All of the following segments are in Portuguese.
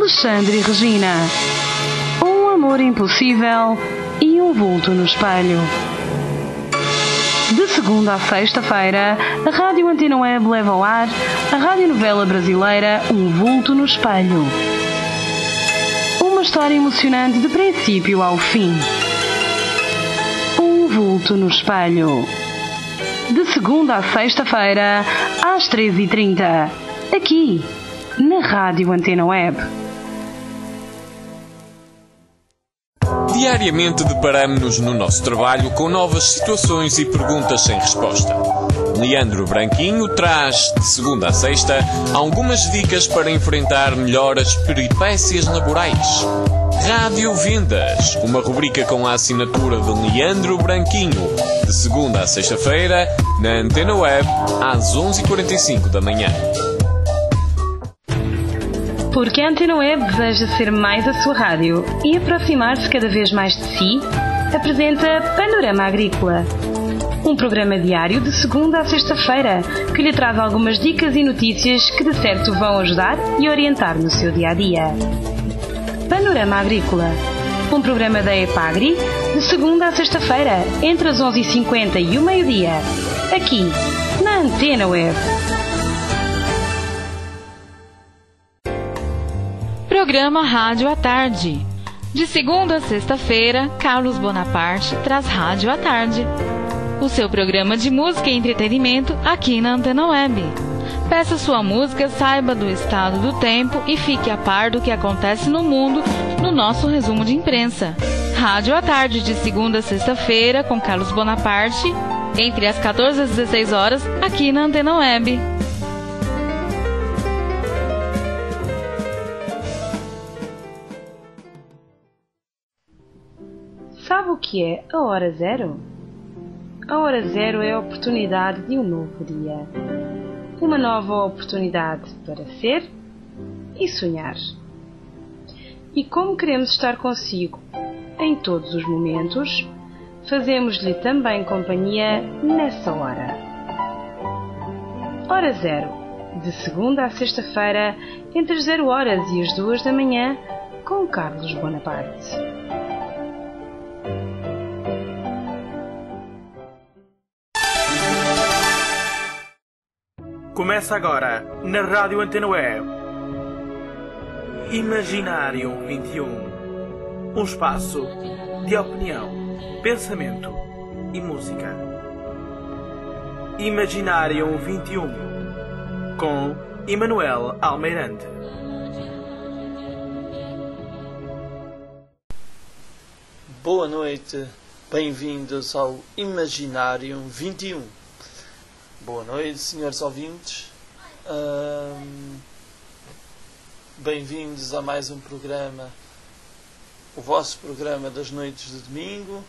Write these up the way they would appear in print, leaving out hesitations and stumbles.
Alexandre e Regina. Um amor impossível e um vulto no espelho. De segunda a sexta-feira, a Rádio Antena Web leva ao ar a radionovela brasileira Um Vulto no Espelho. Uma história emocionante de princípio ao fim. Um Vulto no Espelho. De segunda a sexta-feira, às 13h30, aqui, na Rádio Antena Web. Diariamente deparamos-nos no nosso trabalho com novas situações e perguntas sem resposta. Leandro Branquinho traz, de segunda a sexta, algumas dicas para enfrentar melhor as peripécias laborais. Rádio Vendas, uma rubrica com a assinatura de Leandro Branquinho, de segunda a sexta-feira, na Antena Web, às 11h45 da manhã. Porque a Antena Web deseja ser mais a sua rádio e aproximar-se cada vez mais de si, apresenta Panorama Agrícola. Um programa diário de segunda a sexta-feira que lhe traz algumas dicas e notícias que de certo vão ajudar e orientar no seu dia-a-dia. Panorama Agrícola. Um programa da EPAGRI de segunda a sexta-feira, entre as 11h50 e o meio-dia. Aqui, na Antena Web. Programa Rádio à Tarde. De segunda a sexta-feira, Carlos Bonaparte traz Rádio à Tarde. O seu programa de música e entretenimento aqui na Antena Web. Peça sua música, saiba do estado do tempo e fique a par do que acontece no mundo no nosso resumo de imprensa. Rádio à Tarde, de segunda a sexta-feira, com Carlos Bonaparte, entre as 14 e as 16 horas, aqui na Antena Web. Sabe o que é a hora zero? A hora zero é a oportunidade de um novo dia. Uma nova oportunidade para ser e sonhar. E como queremos estar consigo em todos os momentos, fazemos-lhe também companhia nessa hora. Hora zero, de segunda a sexta-feira, entre as 0 horas e as 2 da manhã, com Carlos Bonaparte. Começa agora, na Rádio Antena Web, Imaginário 21. Um espaço de opinião, pensamento e música. Imaginário 21, com Emanuel Almeirante. Boa noite, bem-vindos ao Imaginário 21. Boa noite, senhores ouvintes. Bem-vindos a mais um programa, o vosso programa das noites de domingo,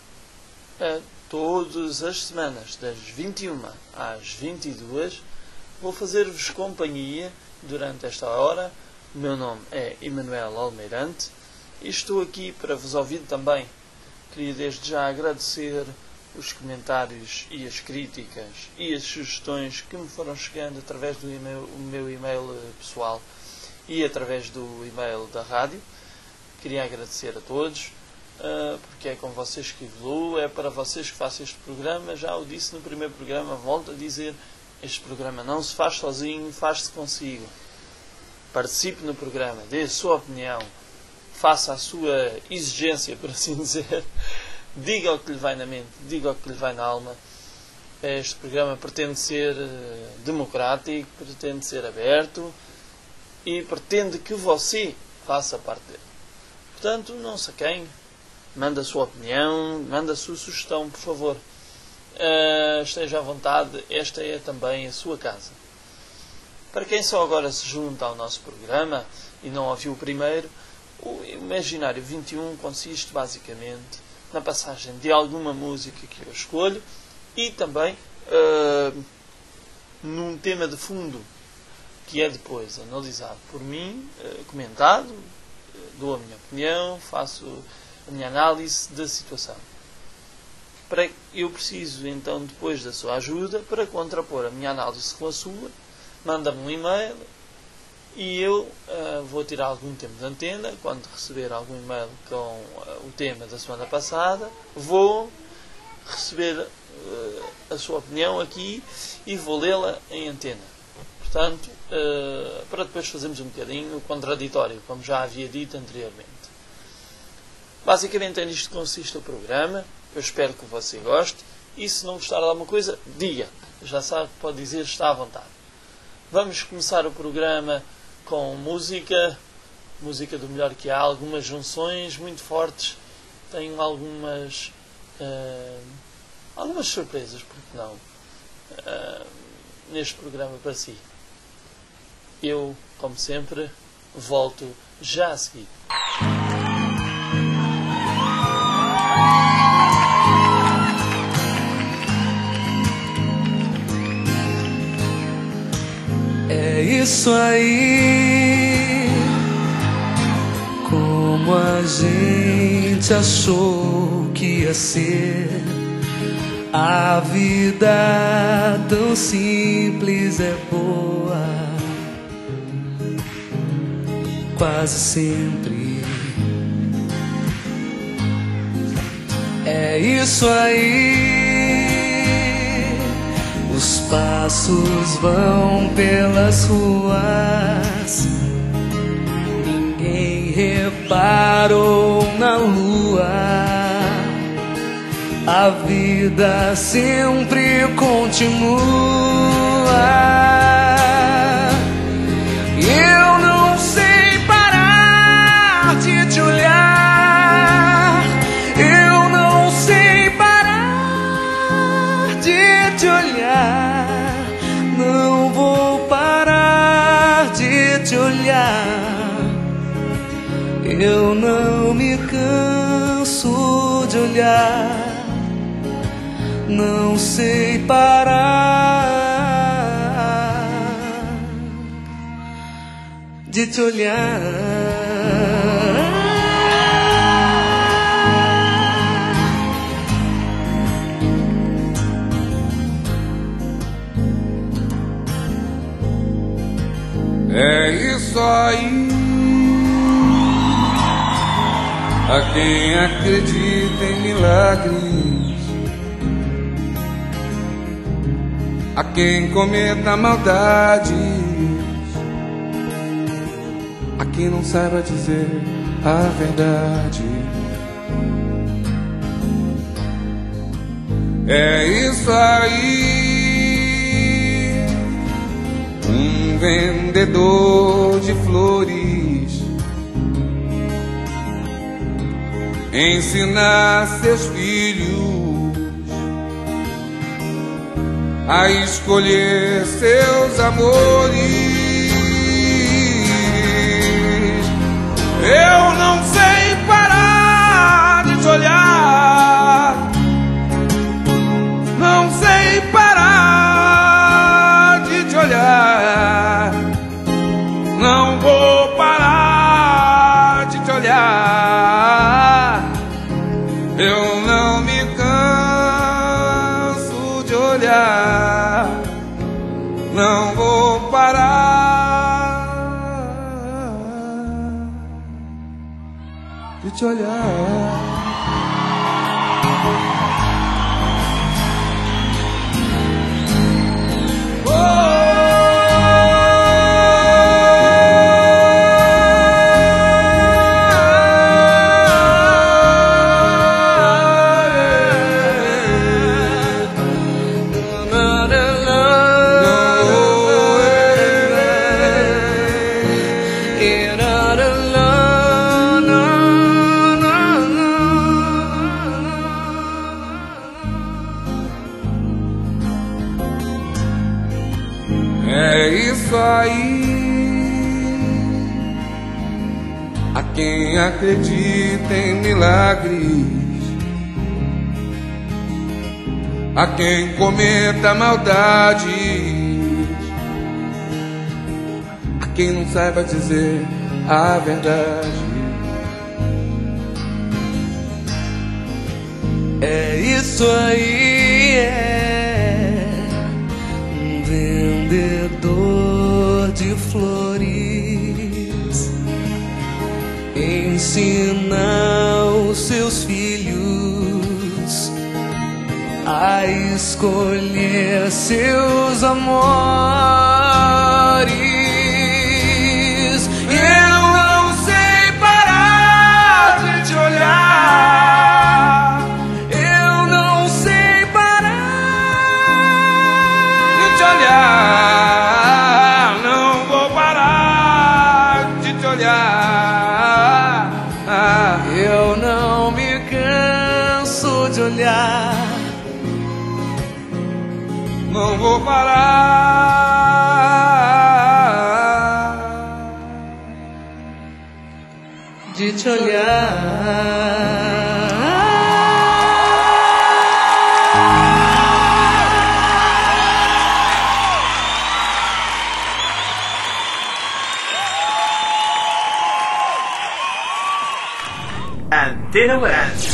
todas as semanas, das 21 às 22. Vou fazer-vos companhia durante esta hora. O meu nome é Emanuel Almeirante e estou aqui para vos ouvir também. Queria desde já agradecer os comentários e as críticas e as sugestões que me foram chegando através do meu e-mail pessoal e através do e-mail da rádio. Queria agradecer a todos, porque é com vocês que evoluo, é para vocês que faço este programa. Já o disse no primeiro programa, volto a dizer, este programa não se faz sozinho, faz-se consigo. Participe no programa, dê a sua opinião, faça a sua exigência, por assim dizer. Diga o que lhe vai na mente, diga o que lhe vai na alma. Este programa pretende ser democrático, pretende ser aberto e pretende que você faça parte dele. Portanto, não se acanhe, manda a sua opinião, manda a sua sugestão, por favor. Esteja à vontade, esta é também a sua casa. Para quem só agora se junta ao nosso programa e não ouviu o primeiro, o Imaginário 21 consiste basicamente na passagem de alguma música que eu escolho e também num tema de fundo que é depois analisado por mim, comentado, dou a minha opinião, faço a minha análise da situação. Eu preciso então depois da sua ajuda para contrapor a minha análise com a sua. Manda-me um e-mail e eu vou tirar algum tempo de antena. Quando receber algum e-mail com o tema da semana passada, vou receber a sua opinião aqui e vou lê-la em antena. Portanto, para depois fazermos um bocadinho contraditório, como já havia dito anteriormente. Basicamente é nisto que consiste o programa. Eu espero que você goste, e se não gostar de alguma coisa, diga. Já sabe que pode dizer, está à vontade. Vamos começar o programa com música do melhor que há, algumas junções muito fortes. Tenho algumas surpresas, porque não, neste programa para si. Eu, como sempre, volto já a seguir. É isso aí, como a gente achou que ia ser. A vida tão simples é boa, quase sempre. É isso aí, os passos vão pelas ruas, ninguém reparou na lua. A vida sempre continua. Eu não sei parar de te olhar. Eu não sei parar de te olhar. Não vou parar de te olhar. Eu não me canso de olhar. Não sei parar de te olhar. É isso aí, a quem acredita em milagres, a quem cometa maldades, a quem não saiba dizer a verdade. É isso aí, um vendedor de flores ensinar seus filhos a escolher seus amores. Eu não sei parar de te olhar. Não sei parar de te olhar. Não vou parar de te olhar. Eu não me canso de olhar. Não vou parar de te olhar. É isso aí, a quem acredita em milagres, a quem cometa maldades, a quem não saiba dizer a verdade. É isso aí, é um vendedor de flores ensina os seus filhos a escolher seus amores. Eu não sei parar de te olhar. Eu não sei parar de te olhar. Não vou parar de te olhar. Eu não me canso de olhar. Não vou parar de te olhar. Antena West.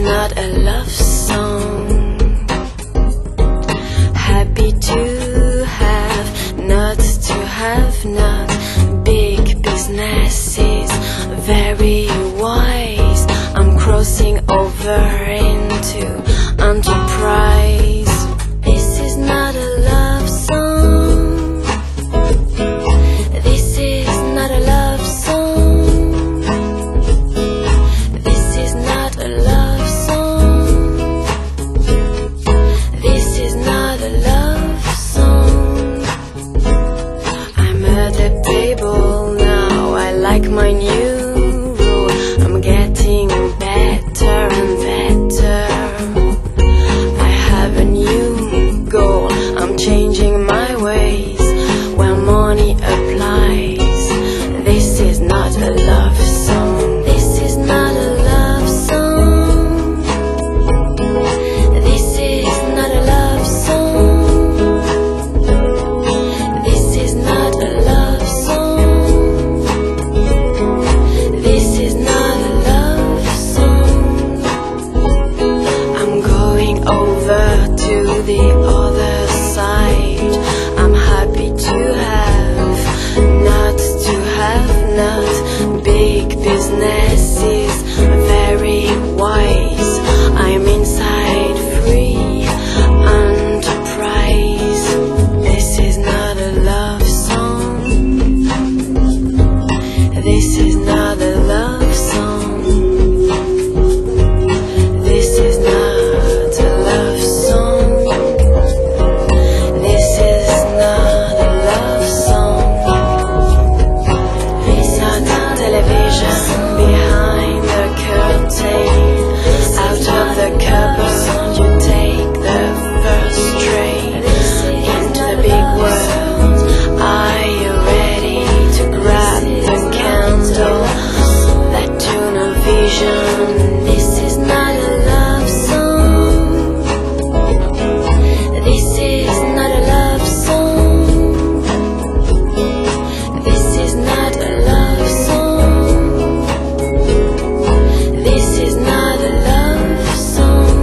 not a love song. Happy to have, not to have not. Big businesses, very wise. I'm crossing over into enterprise. This is not a love song. This is not a love song. This is not a love song. This is not a love song. I'm adaptable now, I like my new rule. I'm getting better and better. I have a new goal, I'm changing my ways where money applies. This is not a love song. This is not a love song. This is not a love song. This is not a love song. This is not a love song. I'm going over to the other side. I'm happy to have, not to have not. Big businesses, very wise. I'm inside free enterprise. This is not a love song. This is not a love song. This is not a love song. This is not a love song. It's not television behind the curtain. Out of the cupboard you take the first train into the big world. Are you ready to grab the candle? That tunnel vision. This is not a love song. This is not a love song. This is not a love song. This is not a love song.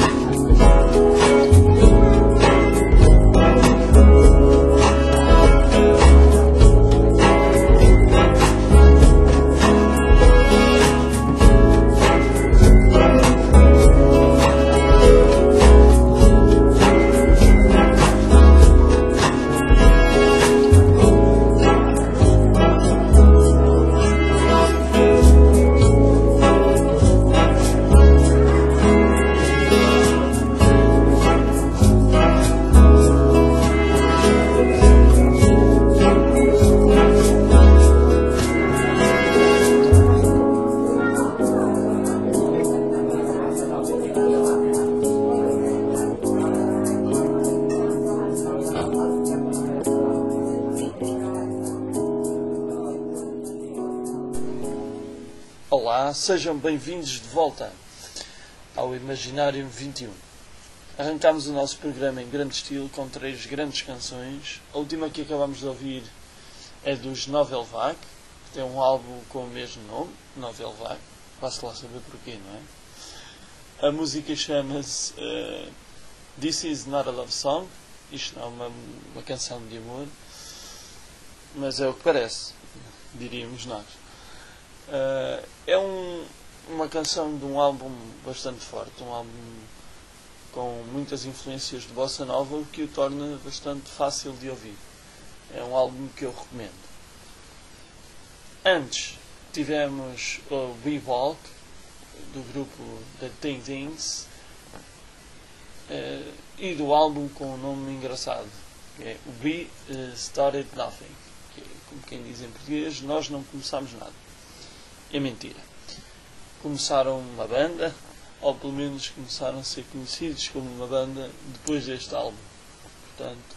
Olá, sejam bem-vindos de volta ao Imaginário 21. Arrancámos o nosso programa em grande estilo com 3 grandes canções. A última que acabamos de ouvir é dos Novel Vague, que tem um álbum com o mesmo nome, Novel Vague. Vá-se lá saber porquê, não é? A música chama-se This Is Not a Love Song. Isto não é uma canção de amor, mas é o que parece, diríamos nós. É uma canção de um álbum bastante forte, um álbum com muitas influências de bossa nova, o que o torna bastante fácil de ouvir. É um álbum que eu recomendo. Antes tivemos o We Walk, do grupo The Ting Tings, e do álbum com um nome engraçado, que é We Started Nothing, que é, como quem diz em português, nós não começámos nada. É mentira. Começaram uma banda, ou pelo menos começaram a ser conhecidos como uma banda depois deste álbum. Portanto,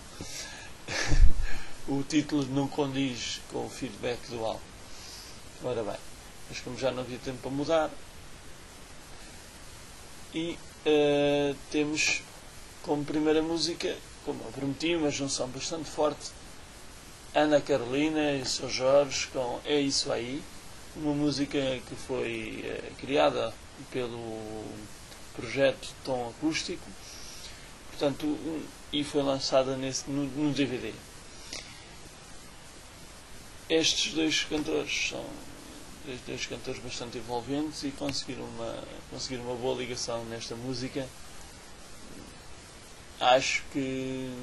o título não condiz com o feedback do álbum. Ora bem, mas como já não havia tempo para mudar, e temos como primeira música, como eu prometi, uma junção bastante forte, Ana Carolina e Sr. Jorge com É Isso Aí, uma música que foi criada pelo projeto de tom acústico, portanto, e foi lançada no DVD. Estes dois cantores são dois cantores bastante envolventes e conseguiram uma boa ligação nesta música. Acho que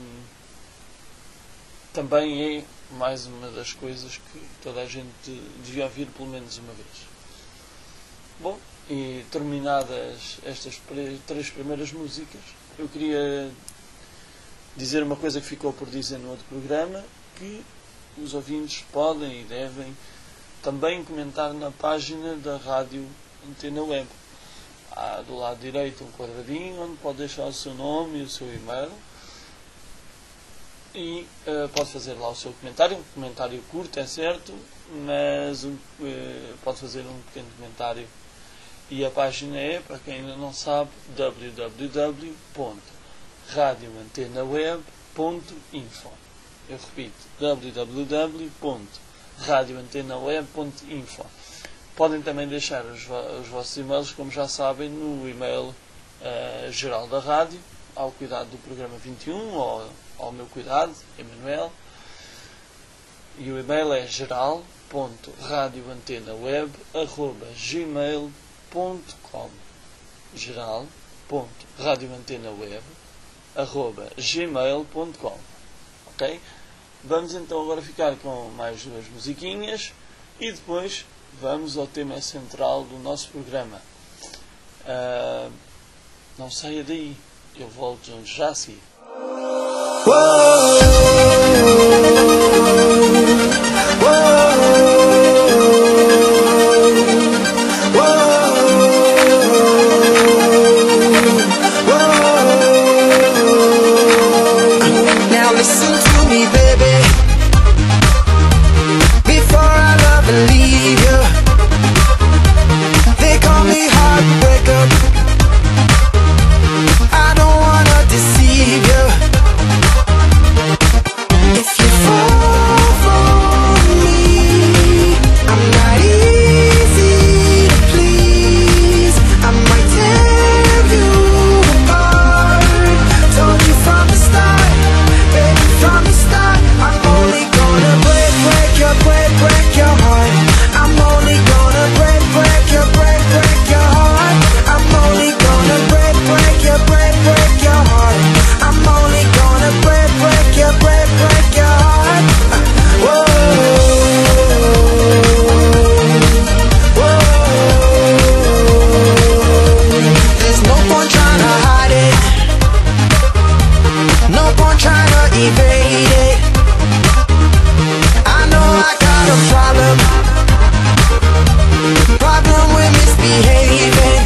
também é mais uma das coisas que toda a gente devia ouvir pelo menos uma vez. Bom, e terminadas estas 3 primeiras músicas, eu queria dizer uma coisa que ficou por dizer no outro programa, que os ouvintes podem e devem também comentar na página da Rádio Antena Web. Há do lado direito um quadradinho onde pode deixar o seu nome e o seu e-mail e pode fazer lá o seu comentário. Um comentário curto, é certo, mas pode fazer um pequeno comentário. E a página é, para quem ainda não sabe, www.radioantenaweb.info. Eu repito, www.radioantenaweb.info. Podem também deixar os vossos e-mails, como já sabem, no e-mail geral da rádio, ao cuidado do programa 21, ou ao meu cuidado, Emanuel. E o e-mail é geral.radioantenaweb@gmail.com. geral.radioantenaweb@gmail.com. Ok? Vamos então agora ficar com mais 2 musiquinhas e depois vamos ao tema central do nosso programa. Não saia daí, eu volto já a seguir. Now listen to me, baby. Before I love and leave you, they call me heartbreaker. I don't wanna deceive you. If you fall for me, I'm not easy to please. I might tear you apart. Told you from the start, baby, from the start. I'm only gonna break your heart. I'm only gonna break your heart. I'm only gonna break your heart. I'm only gonna break your heart. Whoa, whoa. There's no point trying to hide it. No point trying to evade it. I know I got a problem with misbehaving.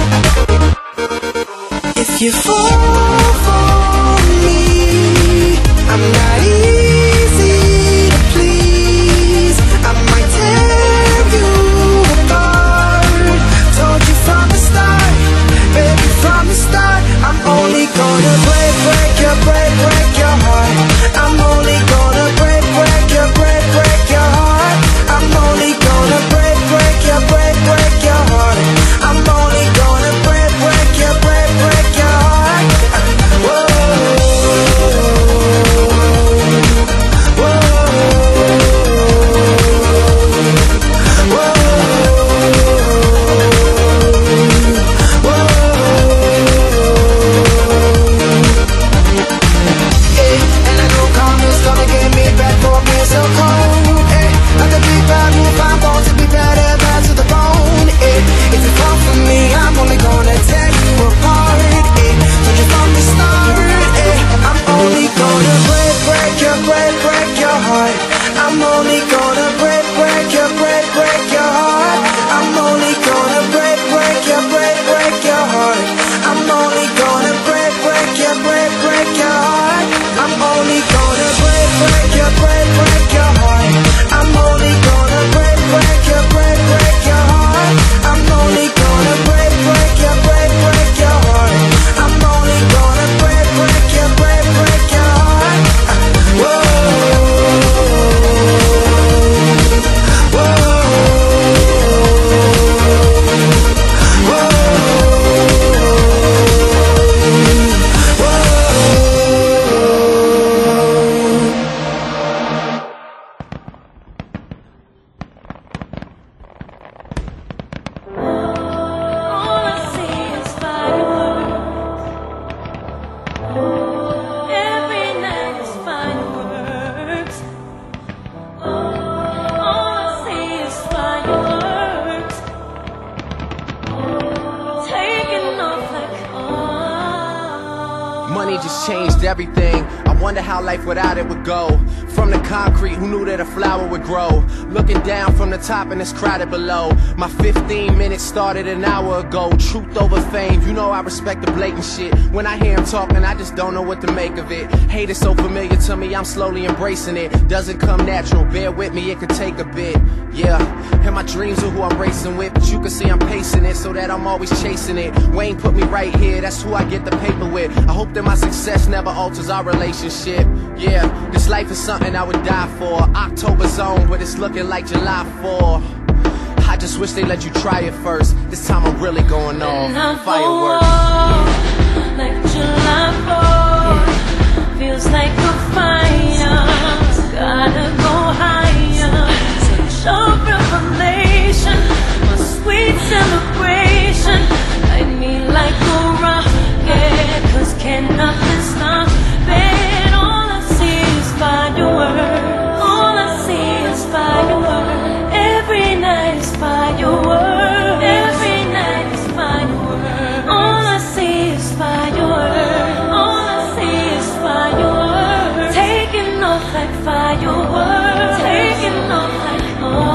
If you fall for me, I'm not easy to please. I might tear you apart. Told you from the start, baby, from the start. I'm only gonna break your heart. I'm only gonna break your heart. I'm only gonna break your heart. I'm only gonna break your heart. Whoa. money just changed everything. I wonder how life without it would go. From the concrete, who knew that a flower would grow? Looking down from the top and it's crowded below. My 15 minutes started an hour ago. Truth over fame, you know I respect the blatant shit. When I hear him talking, I just don't know what to make of it. Hate is so familiar to me, I'm slowly embracing it. Doesn't come natural, bear with me, it could take a bit. Yeah, and my dreams are who I'm racing with, but you can see I'm pacing it so that I'm always chasing it. Wayne put me right here, that's who I get the paper with. I hope that my success never alters our relationship. Yeah, this life is something I would die for. October's on, but it's looking like July 4. I just wish they let you try it first. This time I'm really going on fireworks. Like July 4th, feels like a fire. Gotta go higher. Such a revelation, a sweet celebration. Light me like a rocket, 'cause can nothing stop it. All I see is fireworks. All I see is fireworks. Every night is fireworks. Every night is fireworks. All I see is fireworks. All I see is fireworks. Taking off like fireworks. Taking off like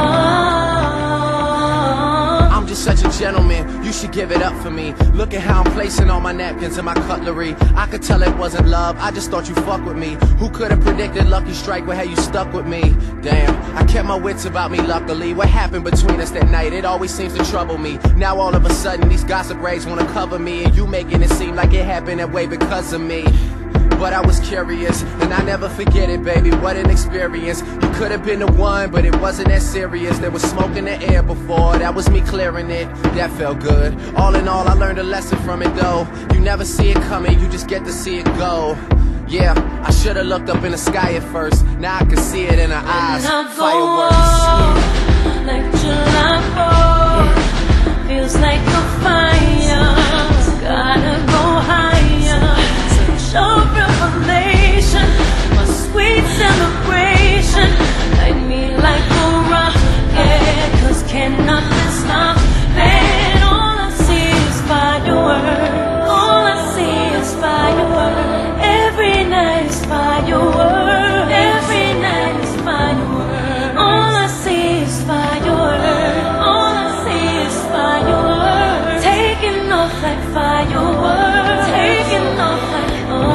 I'm just such a gentleman, you should give it up for me. Look at how I'm placing all my napkins and my cutlery. I could tell it wasn't love, I just thought you fuck with me. Who could have predicted Lucky Strike would have you stuck with me? Damn, I kept my wits about me luckily. What happened between us that night, it always seems to trouble me. Now all of a sudden these gossip rags wanna cover me, and you making it seem like it happened that way because of me. But I was curious, and I never forget it, baby, what an experience. You could have been the one, but it wasn't that serious. There was smoke in the air before, that was me clearing it. That felt good. All in all, I learned a lesson from it though. You never see it coming, you just get to see it go. Yeah, I should've looked up in the sky at first. Now I can see it in her eyes. Fireworks. like July 4th, feels like a fire. Gotta go higher. Such a revelation, a sweet celebration. Light me like a rocket, 'cause can nothing stop it. All I see is fireworks. All I see is fireworks. Every night is fireworks. Every night is fireworks. All I see is fireworks. All I see is fireworks. Taking off like fireworks. Taking off like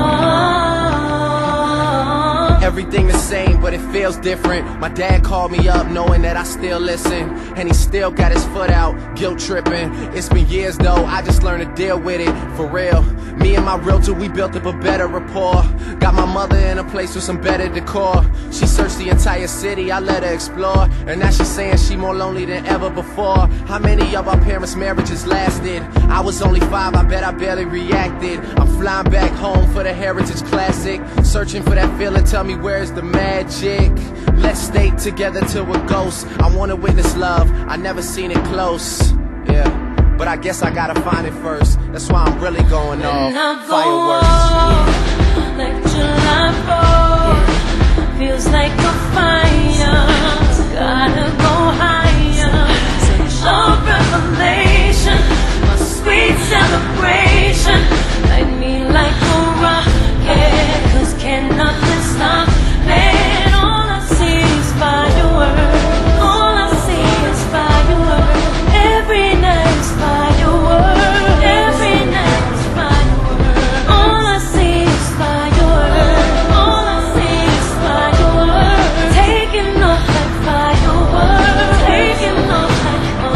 Everything the same, but it feels different. My dad called me up knowing that I still listen, and he still got his foot out, guilt tripping. It's been years though, I just learned to deal with it, for real. Me and my realtor, we built up a better rapport. Got my mother in a place with some better decor. She searched the entire city, I let her explore, and now she's saying she more lonely than ever before. How many of our parents' marriages lasted? I was only 5, I bet I barely reacted. I'm flying back home for the Heritage Classic, searching for that feeling, tell me where's the magic? Let's stay together till we're ghosts. I wanna witness love, I never seen it close. Yeah, but I guess I gotta find it first. That's why I'm really going off fireworks. like July 4th, feels like a fire. Gotta go higher. Such a revelation, a sweet celebration. Light me like a rocket, 'cause can nothing stop it. All I see is fireworks. All I see is fireworks. Every night is fireworks. Every night is fireworks. All I see is fireworks. All I see is fireworks. Taking off like fireworks. Taking off like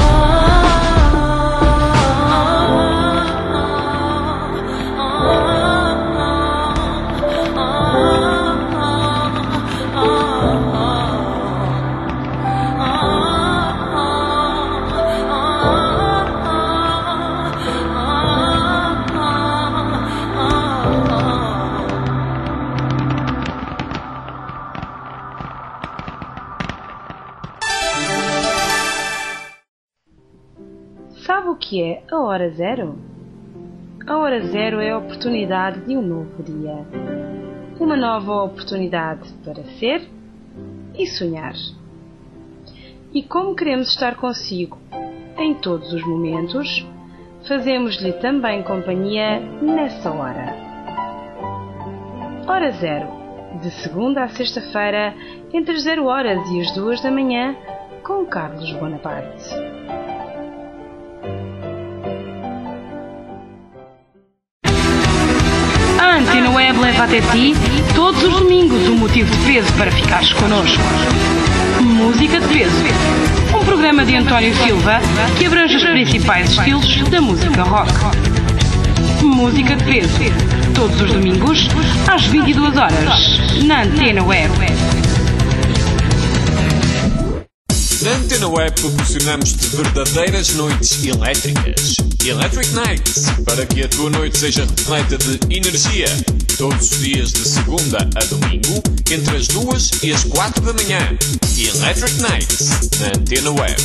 Sabe o que é a hora zero? A hora zero é a oportunidade de um novo dia. Uma nova oportunidade para ser e sonhar. E como queremos estar consigo em todos os momentos, fazemos-lhe também companhia nessa hora. Hora Zero, de segunda à sexta-feira, entre as 0 horas e as 2 da manhã, com Carlos Bonaparte. A Antena Web leva até ti, todos os domingos, um motivo de peso para ficares connosco. Música de Peso, um programa de António Silva que abrange os principais estilos da música rock. Música de Peso, todos os domingos, às 22 horas, na Antena Web. Na Antena Web proporcionamos-te verdadeiras noites elétricas. Electric Nights, para que a tua noite seja repleta de energia. Todos os dias de segunda a domingo, entre as 2 e as 4 da manhã. Electric Nights, na Antena Web.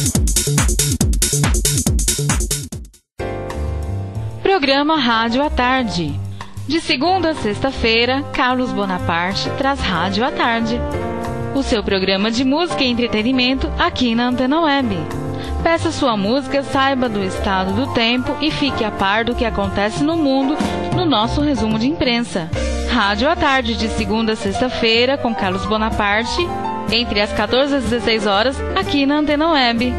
Programa Rádio à Tarde. De segunda a sexta-feira, Carlos Bonaparte traz Rádio à Tarde. O seu programa de música e entretenimento aqui na Antena Web. Peça sua música, saiba do estado do tempo e fique a par do que acontece no mundo no nosso resumo de imprensa. Rádio à Tarde, de segunda a sexta-feira, com Carlos Bonaparte, entre as 14 e as 16 horas, aqui na Antena Web.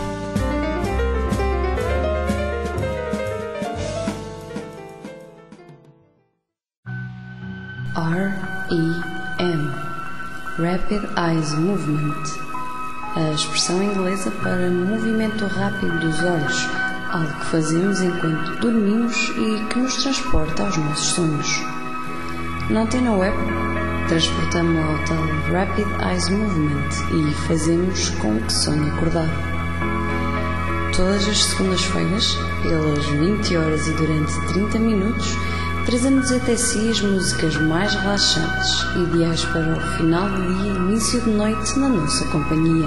REM, Rapid Eye Movement, a expressão inglesa para movimento rápido dos olhos, algo que fazemos enquanto dormimos e que nos transporta aos nossos sonhos. Na Antena Web, transportamos ao tal Rapid Eye Movement e fazemos com que sonhe acordar. Todas as segundas-feiras, pelas 20 horas e durante 30 minutos, trazemos até si as músicas mais relaxantes, ideais para o final do dia e início de noite na nossa companhia.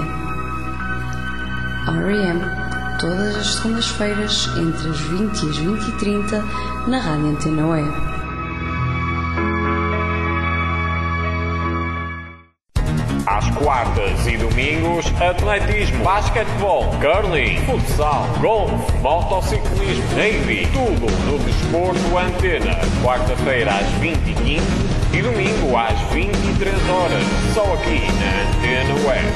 R.E.M. todas as segundas-feiras, entre as 20 e as 20h30, na Rádio Antena Web. Às quartas e domingos, atletismo, basquetebol, curling, futsal, golfe, motociclismo, rugby, tudo no Desporto Antena. Quarta-feira às 20h15 e domingo às 23 horas, só aqui na Antena Web.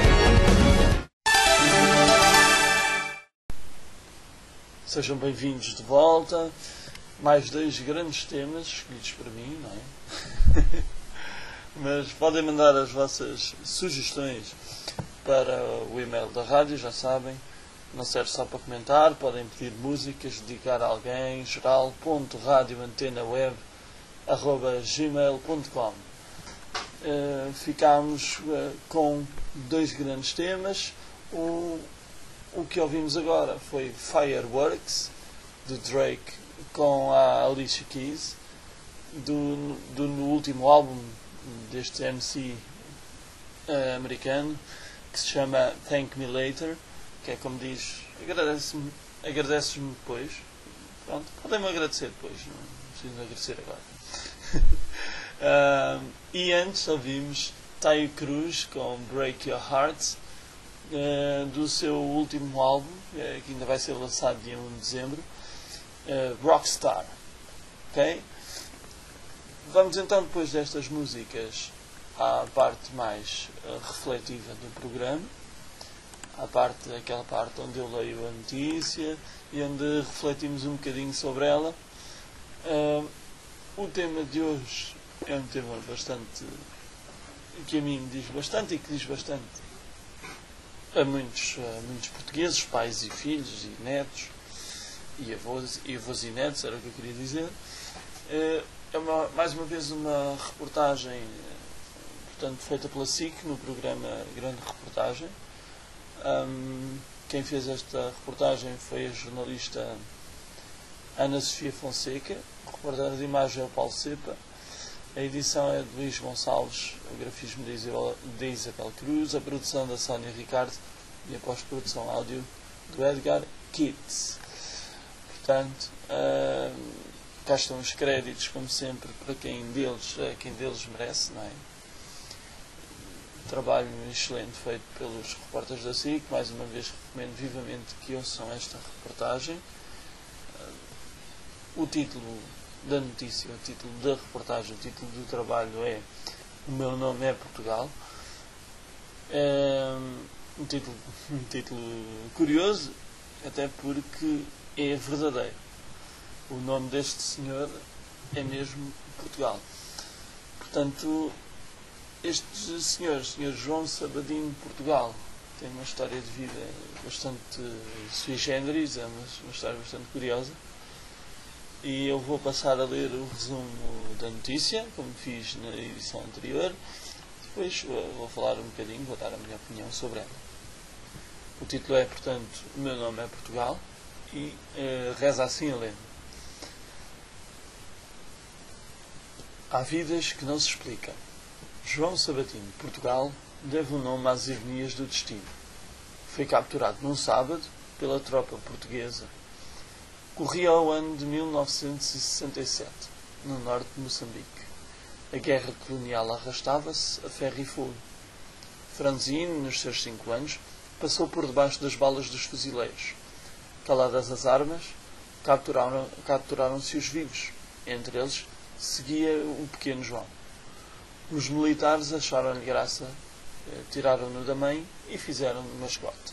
Sejam bem-vindos de volta. Mais 2 grandes temas escolhidos para mim, não é? Mas podem mandar as vossas sugestões para o e-mail da rádio, já sabem. Não serve só para comentar, podem pedir músicas, dedicar a alguém, geral.radioantenaweb@gmail.com. Ficámos com 2 grandes temas. O que ouvimos agora foi Fireworks, do Drake com a Alicia Keys, do último álbum deste MC americano, que se chama Thank Me Later, que é como diz, agradeces-me depois. Pronto, podem-me agradecer depois, não preciso agradecer agora. E antes ouvimos Taio Cruz com Break Your Heart, do seu último álbum, que ainda vai ser lançado dia 1 de dezembro, Rockstar. Ok? Vamos então, depois destas músicas, à parte mais refletiva do programa, aquela parte onde eu leio a notícia e onde refletimos um bocadinho sobre ela. O tema de hoje é um tema bastante, que a mim me diz bastante e que diz bastante a muitos portugueses, pais e filhos e netos e avós e netos, era o que eu queria dizer. É mais uma vez uma reportagem, portanto, feita pela SIC no programa Grande Reportagem. Quem fez esta reportagem foi a jornalista Ana Sofia Fonseca, o reportagem de imagem é o Paulo Cepa, a edição é de Luís Gonçalves, o grafismo de Isabel Cruz, a produção da Sónia Ricardo e a pós-produção áudio do Edgar Kitts. Portanto, cá estão os créditos, como sempre, para quem deles merece, não é? Trabalho excelente feito pelos repórteres da SIC. Mais uma vez recomendo vivamente que ouçam esta reportagem. O título da notícia, o título da reportagem, o título do trabalho é O Meu Nome é Portugal. É um título curioso, até porque é verdadeiro. O nome deste senhor é mesmo Portugal. Portanto, este senhor João Sabadinho Portugal, tem uma história de vida bastante sui generis, é uma história bastante curiosa. E eu vou passar a ler o resumo da notícia, como fiz na edição anterior. Depois vou falar um bocadinho, vou dar a minha opinião sobre ela. O título é, portanto, O Meu Nome é Portugal, e reza assim a lenda. Há vidas que não se explicam. João Sabadinho Portugal deve o nome às ironias do destino. Foi capturado num sábado pela tropa portuguesa. Corria o ano de 1967, no norte de Moçambique. A guerra colonial arrastava-se a ferro e fogo. Franzino, nos seus 5 anos, passou por debaixo das balas dos fuzileiros. Caladas as armas, capturaram-se os vivos. Entre eles, seguia o pequeno João. Os militares acharam-lhe graça, tiraram-no da mãe e fizeram-no mascote.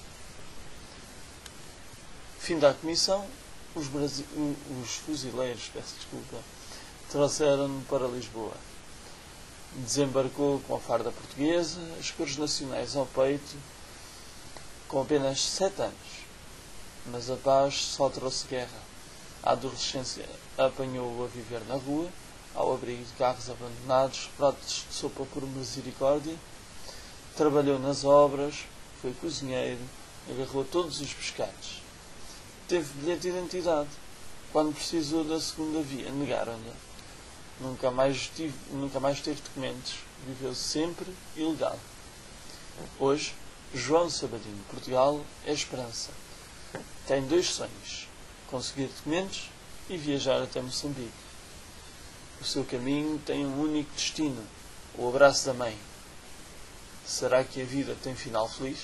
Fim da comissão, os fuzileiros, trouxeram-no para Lisboa. Desembarcou com a farda portuguesa, as cores nacionais ao peito, com apenas 7 anos. Mas a paz só trouxe guerra. A adolescência apanhou-o a viver na rua, ao abrigo de carros abandonados, pratos de sopa por misericórdia. Trabalhou nas obras, foi cozinheiro, agarrou todos os pescados. Teve bilhete de identidade. Quando precisou da segunda via, negaram-lhe. Nunca mais teve documentos. Viveu sempre ilegal. Hoje, João Sabadinho Portugal é esperança. Tem 2 sonhos: conseguir documentos e viajar até Moçambique. O seu caminho tem um único destino: o abraço da mãe. Será que a vida tem final feliz?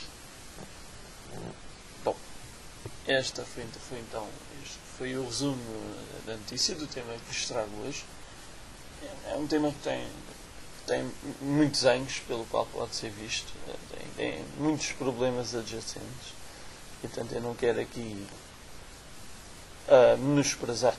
Bom, este foi o resumo da notícia, do tema que vos trago hoje. É um tema que tem muitos anos, pelo qual pode ser visto, tem muitos problemas adjacentes, e portanto eu não quero aqui menosprezar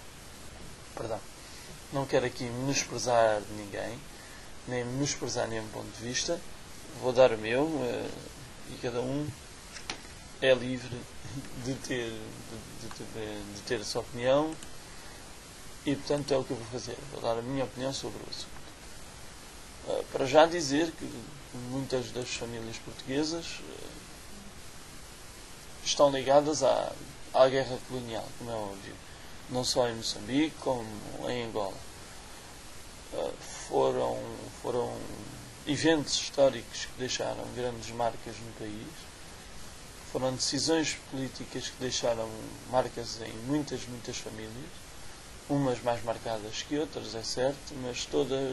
ninguém, nem menosprezar nenhum ponto de vista. Vou dar o meu, e cada um é livre de ter a sua opinião, e portanto é o que eu vou fazer. Vou dar a minha opinião sobre o assunto. Para já dizer que muitas das famílias portuguesas estão ligadas à guerra colonial, como é óbvio. Não só em Moçambique, como em Angola. Foram eventos históricos que deixaram grandes marcas no país. Foram decisões políticas que deixaram marcas em muitas famílias. Umas mais marcadas que outras, é certo, mas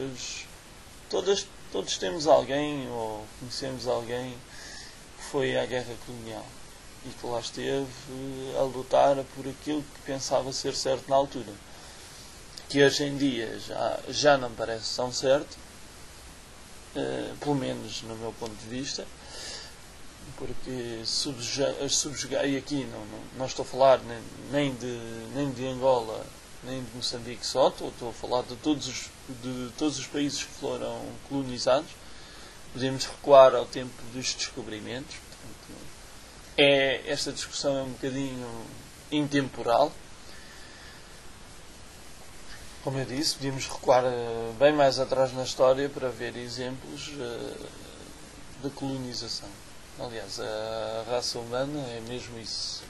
todos temos alguém, ou conhecemos alguém, que foi à guerra colonial e que lá esteve a lutar por aquilo que pensava ser certo na altura, que hoje em dia já não parece tão certo, pelo menos no meu ponto de vista, porque subjugar, e aqui não estou a falar nem de Angola nem de Moçambique só, estou a falar de todos os países que foram colonizados. Podemos recuar ao tempo dos descobrimentos. Portanto, esta discussão é um bocadinho intemporal. Como eu disse, podíamos recuar bem mais atrás na história para ver exemplos de colonização. Aliás, a raça humana é mesmo isso.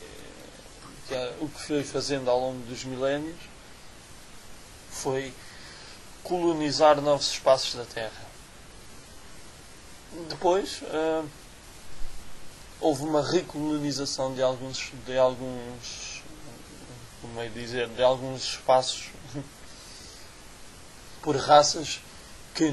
O que foi fazendo ao longo dos milénios foi colonizar novos espaços da Terra. Depois houve uma recolonização de alguns como é dizer, de alguns espaços por raças que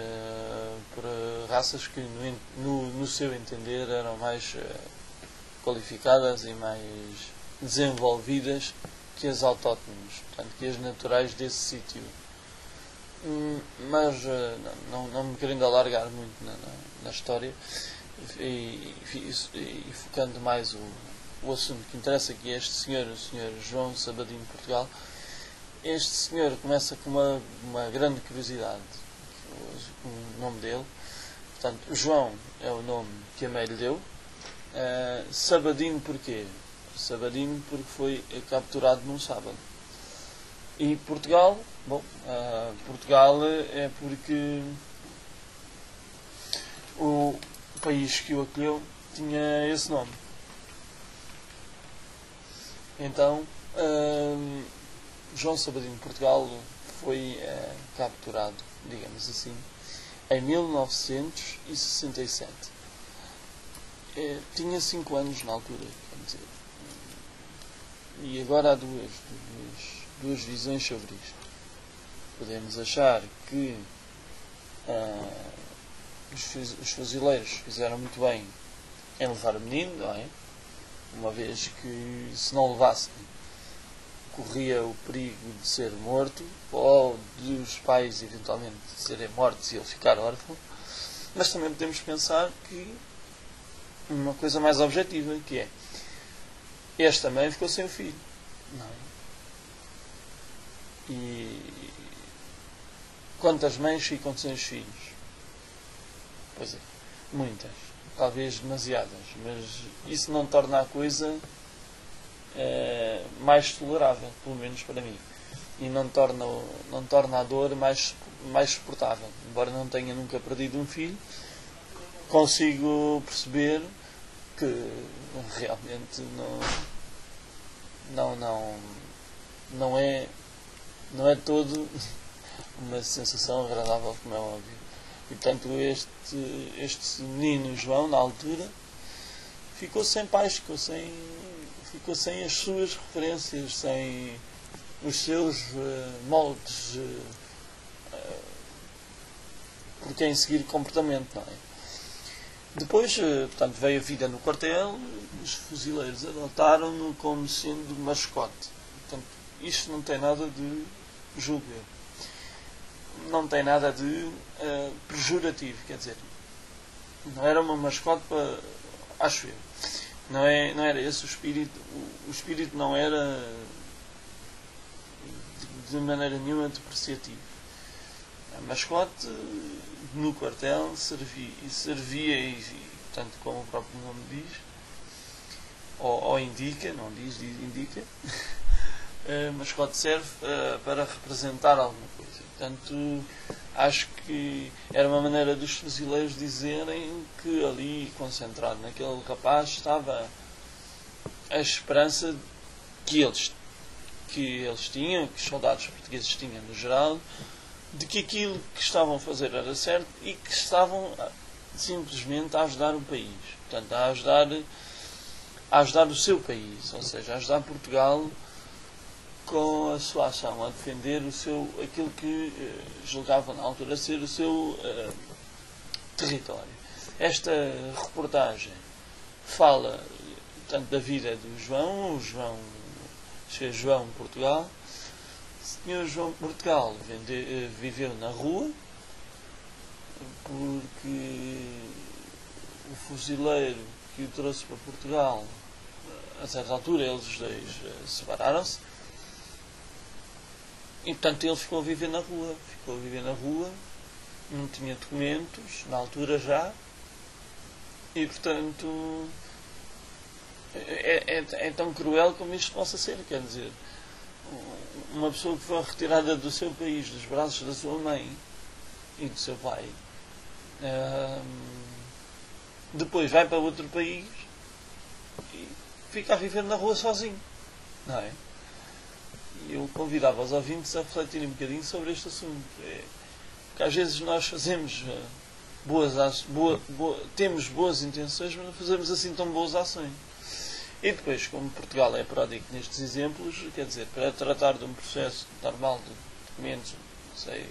no seu entender eram mais qualificadas e mais desenvolvidas que as autóctones, portanto, que as naturais desse sítio. Mas não me querendo alargar muito na história e focando mais o assunto que interessa, que é este senhor, o senhor João Sabadinho de Portugal. Este senhor começa com uma grande curiosidade, o nome dele. Portanto, João é o nome que a mãe lhe deu. Sabadinho porquê? Sabadinho porque foi capturado num sábado. E Portugal, bom, Portugal é porque o país que o acolheu tinha esse nome. Então, João Sabadinho de Portugal foi capturado, digamos assim, em 1967. Tinha 5 anos na altura, quer dizer. E agora há duas visões sobre isto. Podemos achar que os fuzileiros fizeram muito bem em levar o menino, não é? Uma vez que, se não levassem, corria o perigo de ser morto, ou dos pais eventualmente serem mortos e ele ficar órfão. Mas também podemos pensar que uma coisa mais objetiva, que é: esta mãe ficou sem o filho, não é? E quantas mães ficam sem os filhos? Pois é, muitas, talvez demasiadas, mas isso não torna a coisa mais tolerável, pelo menos para mim, e não torna a dor mais suportável. Embora não tenha nunca perdido um filho, consigo perceber que realmente não é todo uma sensação agradável, como é óbvio. E portanto este menino João, na altura, ficou sem pais, ficou sem as suas referências, sem os seus moldes por quem seguir comportamento, não é? Depois, portanto, veio a vida no quartel, os fuzileiros adotaram-no como sendo mascote. Portanto, isto não tem nada de, julgo eu, não tem nada de pejorativo, quer dizer, não era uma mascote para, acho eu, não era esse o espírito não era de maneira nenhuma depreciativo. A mascote no quartel servia e, portanto, como o próprio nome diz, ou indica, não diz, indica, a mascote serve para representar alguma coisa. Portanto, acho que era uma maneira dos fuzileiros dizerem que ali, concentrado naquele rapaz, estava a esperança que eles tinham, que os soldados portugueses tinham no geral, de que aquilo que estavam a fazer era certo e que estavam simplesmente a ajudar o país. Portanto, a ajudar o seu país, ou seja, a ajudar Portugal com a sua ação, a defender aquilo que julgavam na altura ser o seu território. Esta reportagem fala, portanto, da vida do João, João Portugal. O senhor João Portugal viveu na rua, porque o fuzileiro que o trouxe para Portugal, a certa altura eles os dois separaram-se, e portanto ele ficou a viver na rua, não tinha documentos, na altura já, e portanto é tão cruel como isto possa ser, quer dizer, uma pessoa que foi retirada do seu país, dos braços da sua mãe e do seu pai, depois vai para outro país e fica a viver na rua sozinho, não é? E eu convidava os ouvintes a refletirem um bocadinho sobre este assunto, porque às vezes nós fazemos temos boas intenções, mas não fazemos assim tão boas ações. E depois, como Portugal é pródigo nestes exemplos, quer dizer, para tratar de um processo normal de documentos, não sei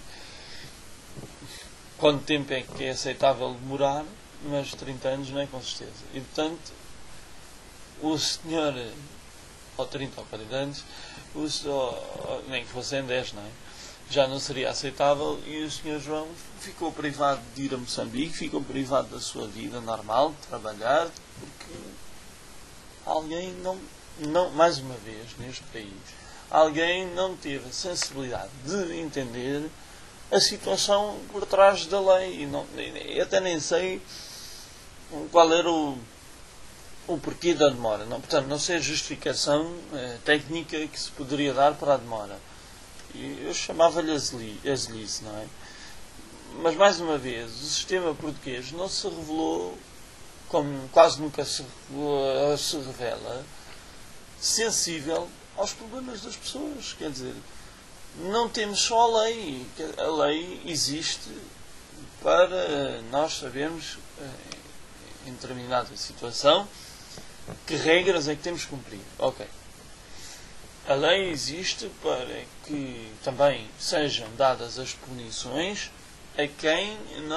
quanto tempo é que é aceitável demorar, mas 30 anos não é, com certeza. E portanto, o senhor, ou 30 ou 40 anos, nem que fossem 10, não é? Já não seria aceitável, e o Sr. João ficou privado de ir a Moçambique, ficou privado da sua vida normal, de trabalhar, porque alguém não, mais uma vez, neste país, alguém não teve a sensibilidade de entender a situação por trás da lei. E até nem sei qual era o porquê da demora. Portanto, não sei a justificação técnica que se poderia dar para a demora. Eu chamava-lhe aselice, não é? Mas, mais uma vez, o sistema português não se revelou, como quase nunca se revela, sensível aos problemas das pessoas. Quer dizer, não temos só a lei. A lei existe para nós sabermos, em determinada situação, que regras é que temos que cumprir. Ok. A lei existe para que também sejam dadas as punições a quem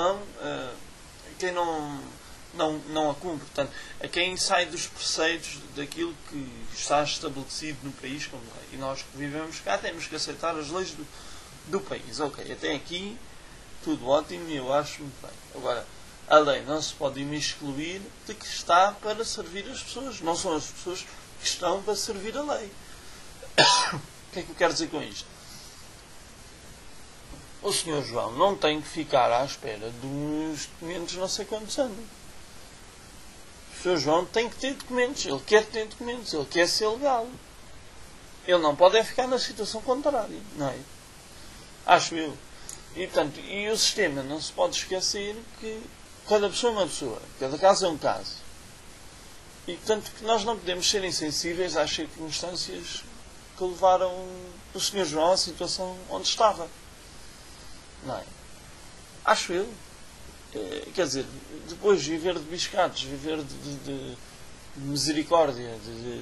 não a cumpre. Portanto, a quem sai dos preceitos daquilo que está estabelecido no país como lei. E nós que vivemos cá temos que aceitar as leis do país. Ok, até aqui tudo ótimo e eu acho muito bem. Agora, a lei não se pode excluir de que está para servir as pessoas. Não são as pessoas que estão para servir a lei. O que é que eu quero dizer com isto? O Sr. João não tem que ficar à espera de uns documentos não sei quantos anos. O Sr. João tem que ter documentos. Ele quer ter documentos. Ele quer ser legal. Ele não pode ficar na situação contrária. Não é? Acho eu. E, portanto, o sistema não se pode esquecer que cada pessoa é uma pessoa. Cada caso é um caso. E, portanto, que nós não podemos ser insensíveis às circunstâncias que levaram o Sr. João à situação onde estava. Não é? Acho eu. Quer dizer, depois de viver de biscados, viver de misericórdia,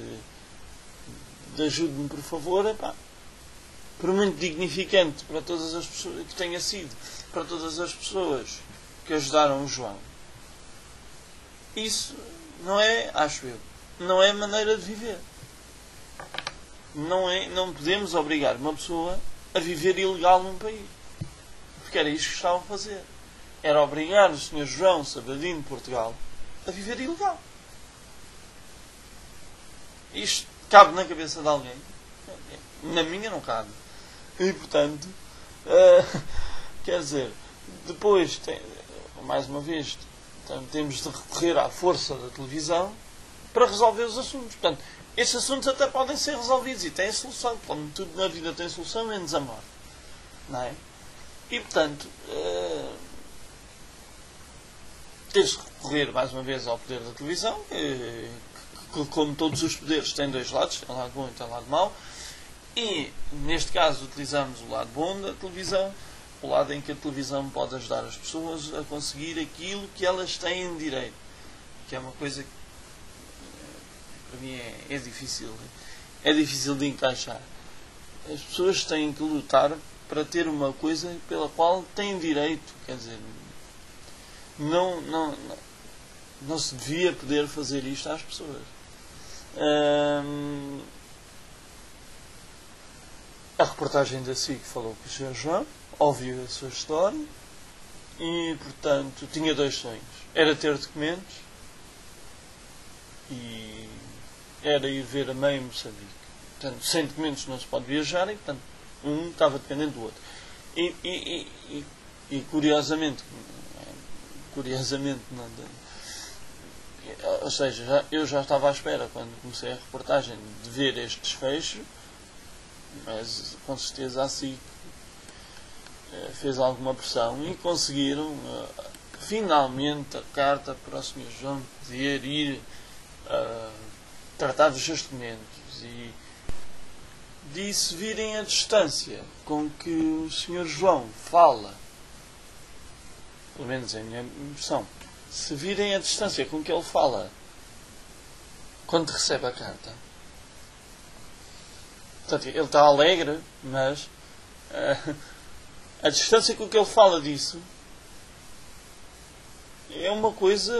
de ajude-me por favor, por muito dignificante para todas as pessoas que tenha sido, para todas as pessoas que ajudaram o João, isso não é, acho eu, não é maneira de viver. Não podemos obrigar uma pessoa a viver ilegal num país. Porque era isto que estavam a fazer. Era obrigar o Sr. João Sabadinho de Portugal a viver ilegal. Isto cabe na cabeça de alguém? Na minha não cabe. E, portanto, quer dizer, depois, mais uma vez, temos de recorrer à força da televisão para resolver os assuntos. Portanto, estes assuntos até podem ser resolvidos e têm solução. Como tudo na vida tem solução, menos a morte. Não é? E, portanto, temos de recorrer mais uma vez ao poder da televisão, que como todos os poderes tem dois lados, tem um lado bom e tem um lado mau. E, neste caso, utilizamos o lado bom da televisão, o lado em que a televisão pode ajudar as pessoas a conseguir aquilo que elas têm direito. Que é uma coisa que, para mim, é difícil. É difícil de encaixar. As pessoas têm que lutar para ter uma coisa pela qual têm direito. Quer dizer, não se devia poder fazer isto às pessoas. A reportagem da SIC falou com o Sr. João, ouviu a sua história e, portanto, tinha dois sonhos. Era ter documentos e era ir ver a mãe em Moçambique. Portanto, sem documentos não se pode viajar e, portanto, um estava dependente do outro. E curiosamente, não, ou seja, eu já estava à espera, quando comecei a reportagem, de ver este desfecho, mas com certeza a SIC fez alguma pressão e conseguiram finalmente a carta para o Sr. João poder ir tratar dos seus documentos e de se virem a distância com que o Sr. João fala, pelo menos é a minha impressão, se virem a distância com que ele fala quando recebe a carta. Portanto, ele está alegre, mas a distância com que ele fala disso é uma coisa,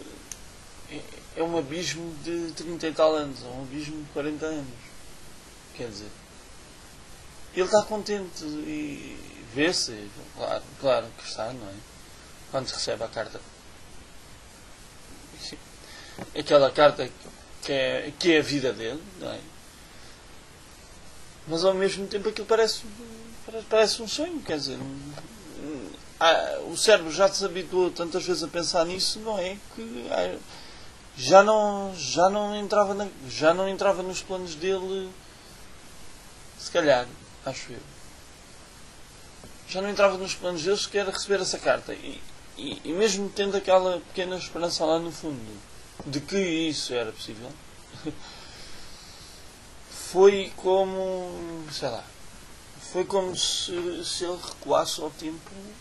é um abismo de 30 e tal anos, ou um abismo de 40 anos. quer dizer, ele está contente e vê-se, claro que está, não é? Quando se recebe a carta, aquela carta que é a vida dele, não é? Mas ao mesmo tempo aquilo parece um sonho, quer dizer, o cérebro já se habituou tantas vezes a pensar nisso, não é? Que já não entrava nos planos dele, se calhar, acho eu. Já não entrava nos planos dele sequer receber essa carta. E mesmo tendo aquela pequena esperança lá no fundo de que isso era possível, foi como, sei lá, foi como se ele recuasse ao tempo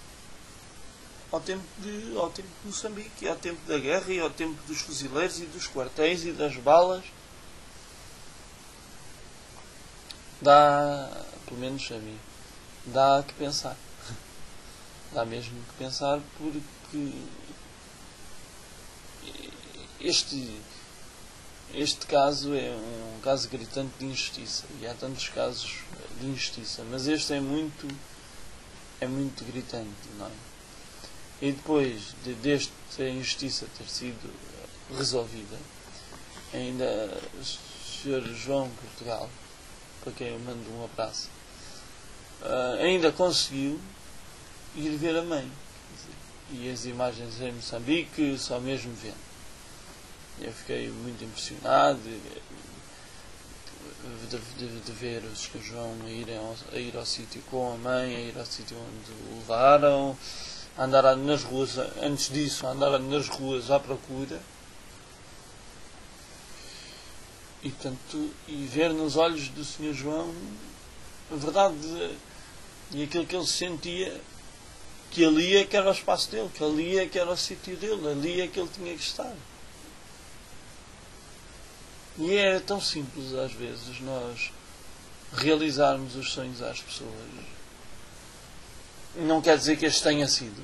de Moçambique, ao tempo da guerra e ao tempo dos fuzileiros e dos quartéis e das balas. Dá, pelo menos a mim, dá que pensar. Dá mesmo que pensar, porque este caso é um caso gritante de injustiça, e há tantos casos de injustiça, mas este é muito gritante, não é? E depois desta injustiça ter sido resolvida, ainda o Sr. João Portugal, para quem eu mando um abraço, ainda conseguiu ir ver a mãe, e as imagens em Moçambique só mesmo vendo. Eu fiquei muito impressionado de ver o Sr. João a ir ao sítio com a mãe, a ir ao sítio onde o levaram, a andar nas ruas, antes disso, a andar nas ruas à procura, e ver nos olhos do Sr. João a verdade e aquilo que ele sentia, que ali é que era o espaço dele, que ali é que era o sítio dele, ali é que ele tinha que estar. E é tão simples às vezes nós realizarmos os sonhos às pessoas. Não quer dizer que este tenha sido,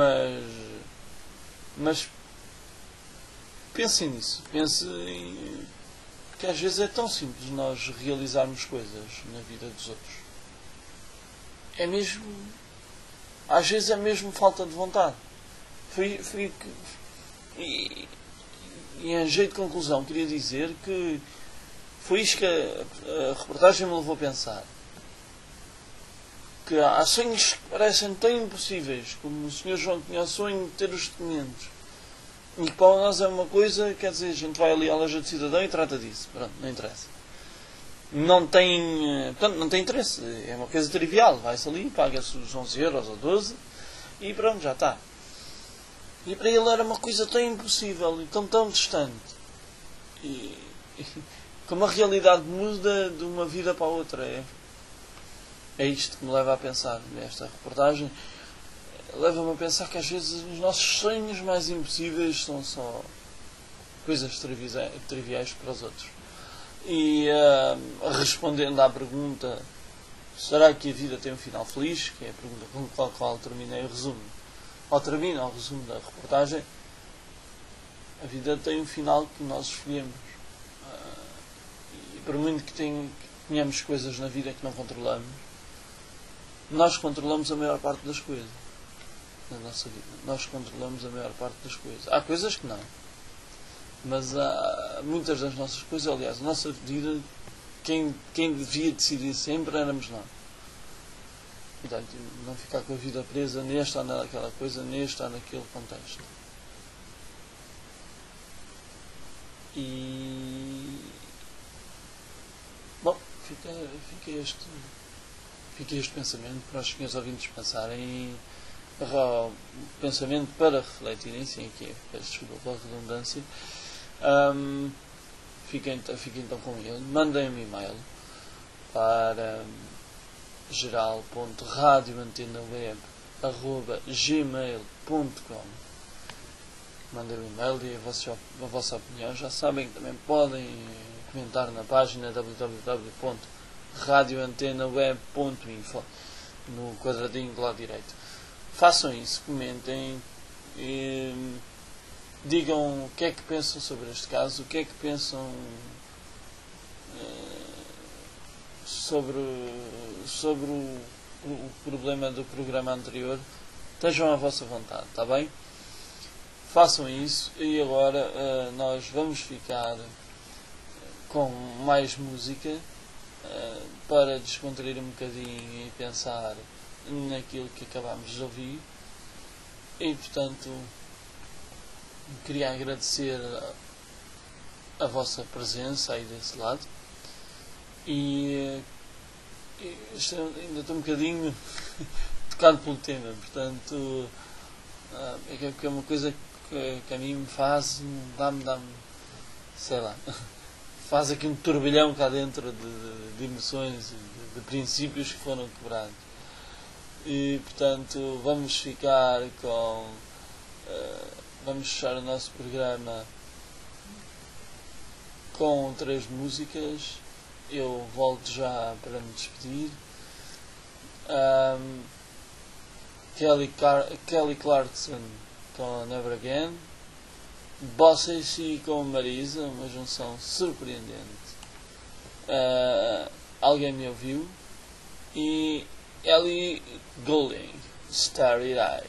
mas pensem nisso, pensem que às vezes é tão simples nós realizarmos coisas na vida dos outros. É mesmo, às vezes é mesmo falta de vontade. E em jeito de conclusão queria dizer que foi isto que a reportagem me levou a pensar. Que há sonhos que parecem tão impossíveis, como o Sr. João tinha o sonho de ter os documentos, e que para nós é uma coisa, quer dizer, a gente vai ali à loja de cidadão e trata disso. Pronto, não interessa. Não tem interesse. É uma coisa trivial. Vai-se ali, paga-se os 11 euros ou 12 e pronto, já está. E para ele era uma coisa tão impossível e tão distante. E como a realidade muda de uma vida para a outra. É isto que me leva a pensar nesta reportagem. Leva-me a pensar que às vezes os nossos sonhos mais impossíveis são só coisas triviais para os outros. E respondendo à pergunta, será que a vida tem um final feliz? Que é a pergunta com a qual terminei o resumo. Ao terminar o resumo da reportagem, a vida tem um final que nós escolhemos. E por muito que tenhamos coisas na vida que não controlamos, nós controlamos a maior parte das coisas na nossa vida. Nós controlamos a maior parte das coisas. Há coisas que não. Mas há muitas das nossas coisas, aliás, a nossa vida, quem devia decidir sempre éramos nós. Portanto, não ficar com a vida presa nesta ou naquela coisa, neste ou naquele contexto. E... bom, fica este pensamento para os senhores ouvintes pensarem, pensamento para refletirem, sim, aqui peço desculpa pela redundância. Fiquem então com ele. Mandem um e-mail para geral.radioantenaweb@gmail.com. Mandem um e-mail e a vossa opinião. Já sabem que também podem comentar na página www.radioantenaweb.info, no quadradinho do lado direito. Façam isso, comentem, digam o que é que pensam sobre este caso, o que é que pensam sobre o problema do programa anterior, estejam à vossa vontade, está bem? Façam isso e agora nós vamos ficar com mais música para descontrair um bocadinho e pensar naquilo que acabámos de ouvir. E portanto queria agradecer a vossa presença aí desse lado e ainda estou um bocadinho tocado pelo tema, portanto é uma coisa que a mim me faz, dá-me sei lá, faz aqui um turbilhão cá dentro de emoções, de princípios que foram quebrados. E portanto vamos ficar com vamos fechar o nosso programa com 3 músicas. Eu volto já para me despedir. Kelly Clarkson com Never Again, Bossa C com Marisa, uma junção surpreendente, Alguém Me Ouviu, e Ellie Goulding, Starry Eye.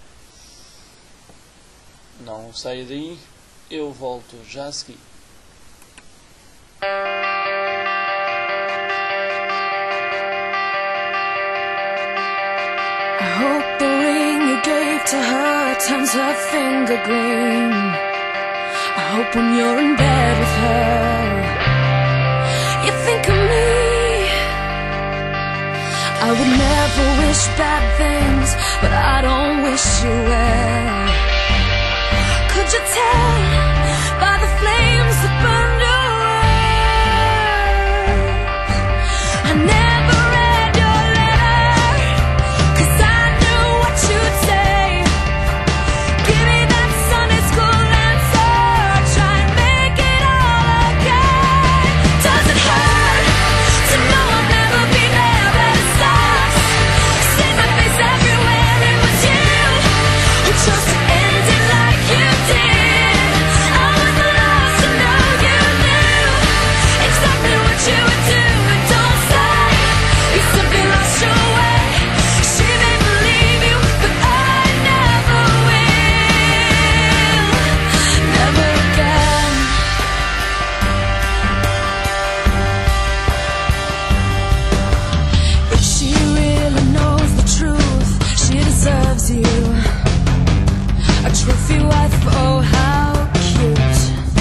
Não saia daí, eu volto já a seguir. I hope the ring you gave to her turns her finger green. I hope when you're in bed with her, you think of me. I would never wish bad things, but I don't wish you well. Could you tell by the flames that burned your eyes? I never read your letter, 'cause I knew what you'd say. Give me that Sunday school answer, try and make it all okay. Does it hurt to know I'll never be there, but it sucks. See my face everywhere, it was you who chose to end it like you did. I was the last to know you knew exactly what you would do, and don't say you simply lost your way. She may believe you, but I never will. Never again. If she really knows the truth, she deserves you. A trophy wife, oh how cute.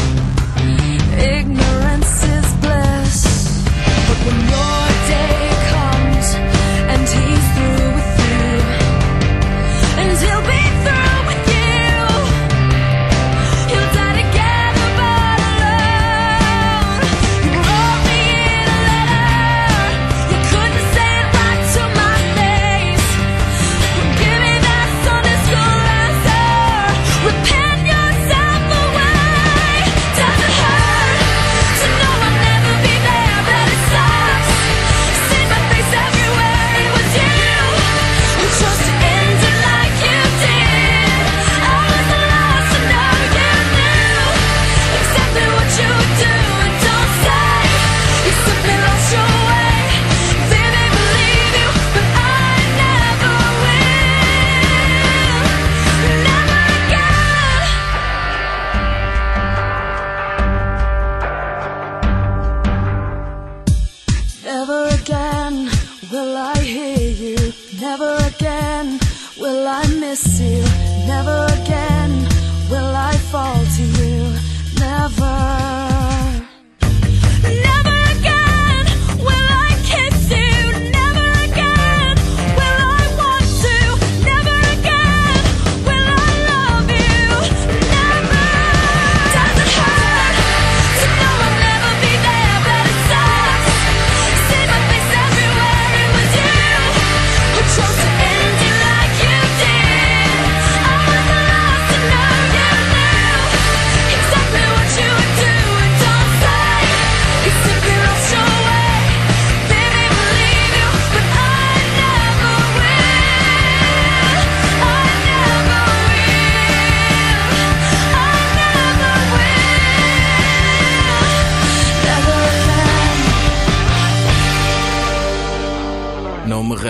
Ignorance is bliss, but when your day comes and he's through with you, and he'll be through with you, you'll die together but alone. You wrote me in a letter, you couldn't say it right to my face. Give me that Sunday school answer, repent yourself away. Does it hurt to know I'll never be there, but it sucks. See my face everywhere, it was you who chose to end it like you did. I was the last to know you knew exactly what you would do, and don't say you simply lost your way. They may believe you, but I never will. Never again. Never again will I hear you. Never again will I miss you. Never again will I fall to you. Never. Never again will I kiss you. Never again will I want to. Never again will I love you. Never. Does it hurt to know I'll never be there, but it sucks. See my face everywhere, it was you who chose to end it like you did. I was the last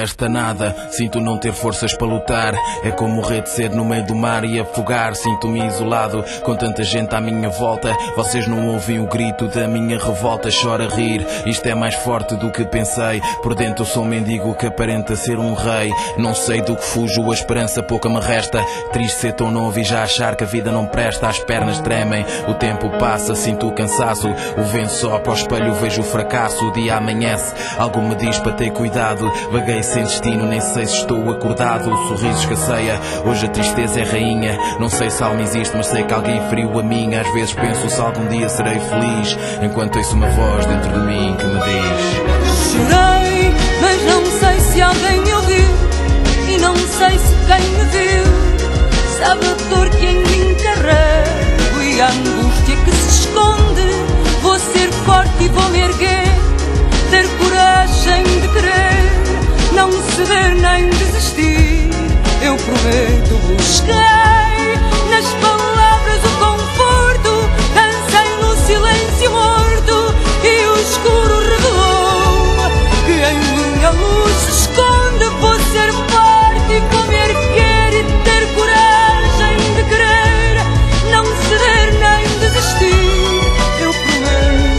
resta nada. Sinto não ter forças para lutar. É como morrer de sede no meio do mar e afogar. Sinto-me isolado com tanta gente à minha volta. Vocês não ouvem o grito da minha revolta. Chora a rir, isto é mais forte do que pensei. Por dentro eu sou um mendigo que aparenta ser um rei. Não sei do que fujo, a esperança pouca me resta. Triste ser tão novo e já achar que a vida não presta. As pernas tremem, o tempo passa, sinto o cansaço. O vento sopra ao espelho, vejo o fracasso. O dia amanhece, algo me diz para ter cuidado. Vaguei sem destino, nem sei se estou acordado. O sorriso escasseia, hoje a tristeza é rainha. Não sei se a alma existe, mas sei que alguém feriu a minha. Às vezes penso se algum dia serei feliz, enquanto ouço uma voz dentro de mim que me diz: chorei, mas não sei se alguém me ouviu, e não sei se quem me viu sabe a dor que em mim carrego e a angústia que se esconde. Vou ser forte e vou me erguer, ter coragem de querer, não ceder nem desistir. Eu prometo, busquei nas palavras o conforto, dancei no silêncio morto e o escuro revelou que em minha luz se esconde. Vou ser forte e vou me erguer e ter coragem de querer, não ceder nem desistir. Eu prometo.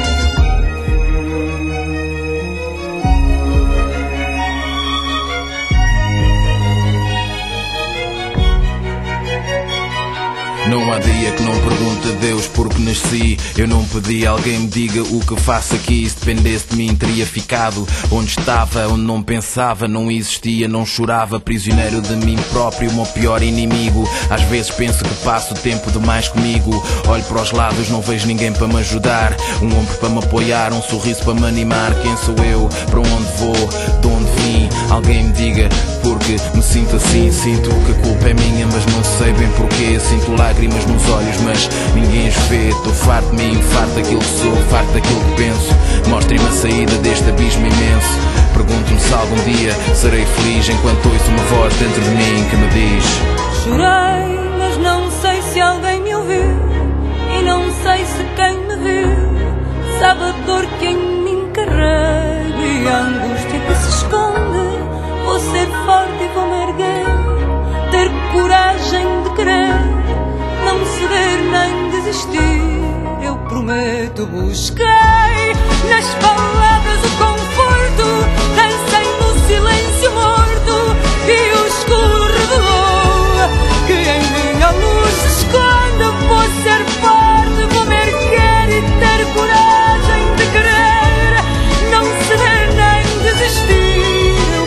Não há dia que não pergunte a Deus porque nasci. Eu não pedi, alguém me diga o que faço aqui. Se dependesse de mim teria ficado onde estava, onde não pensava, não existia, não chorava. Prisioneiro de mim próprio, o meu pior inimigo. Às vezes penso que passo tempo demais comigo. Olho para os lados, não vejo ninguém para me ajudar. Um ombro para me apoiar, um sorriso para me animar. Quem sou eu? Para onde vou? De onde vim? Alguém me diga, porque me sinto assim. Sinto que a culpa é minha, mas não sei bem porquê. Sinto lágrimas nos olhos, mas ninguém os vê. Estou farto de mim, farto daquilo que sou, farto daquilo que penso. Mostrem-me a saída deste abismo imenso. Pergunto-me se algum dia serei feliz, enquanto ouço uma voz dentro de mim que me diz: chorei, mas não sei se alguém me ouviu, e não sei se quem me viu sabe a dor que em mim carrego e a angústia que se esconde. Vou ser forte e vou me erguer, ter coragem de querer, não ceder nem desistir. Eu prometo, busquei nas palavras o conforto, dancei no silêncio morto e o escuro revelou que em minha luz se esconde. Vou ser forte, vou me erguer e ter coragem de querer, não ceder nem desistir. Eu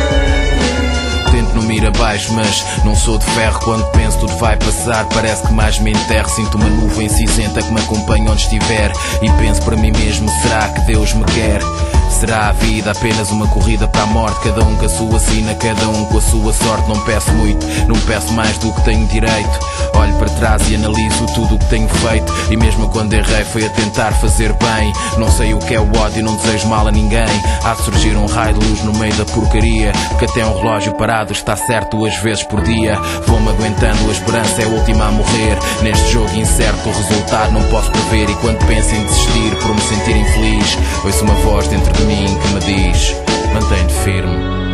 prometo. Tento não me ir abaixo, mas não sou de ferro. Quando penso tudo vai passar, parece que mais me enterro. Sinto uma nuvem cinzenta que me acompanha onde estiver e penso para mim mesmo, será que Deus me quer? Será a vida apenas uma corrida para a morte? Cada um com a sua sina, cada um com a sua sorte. Não peço muito, não peço mais do que tenho direito. Olho para trás e analiso tudo o que tenho feito, e mesmo quando errei foi a tentar fazer bem. Não sei o que é o ódio, não desejo mal a ninguém. Há de surgir um raio de luz no meio da porcaria, porque até um relógio parado está certo 2 vezes por dia. Vou-me aguentando, a esperança é a última a morrer. Neste jogo incerto o resultado não posso prever, e quando penso em desistir por me sentir infeliz, ouço uma voz dentro de mim que me diz: mantém-te firme.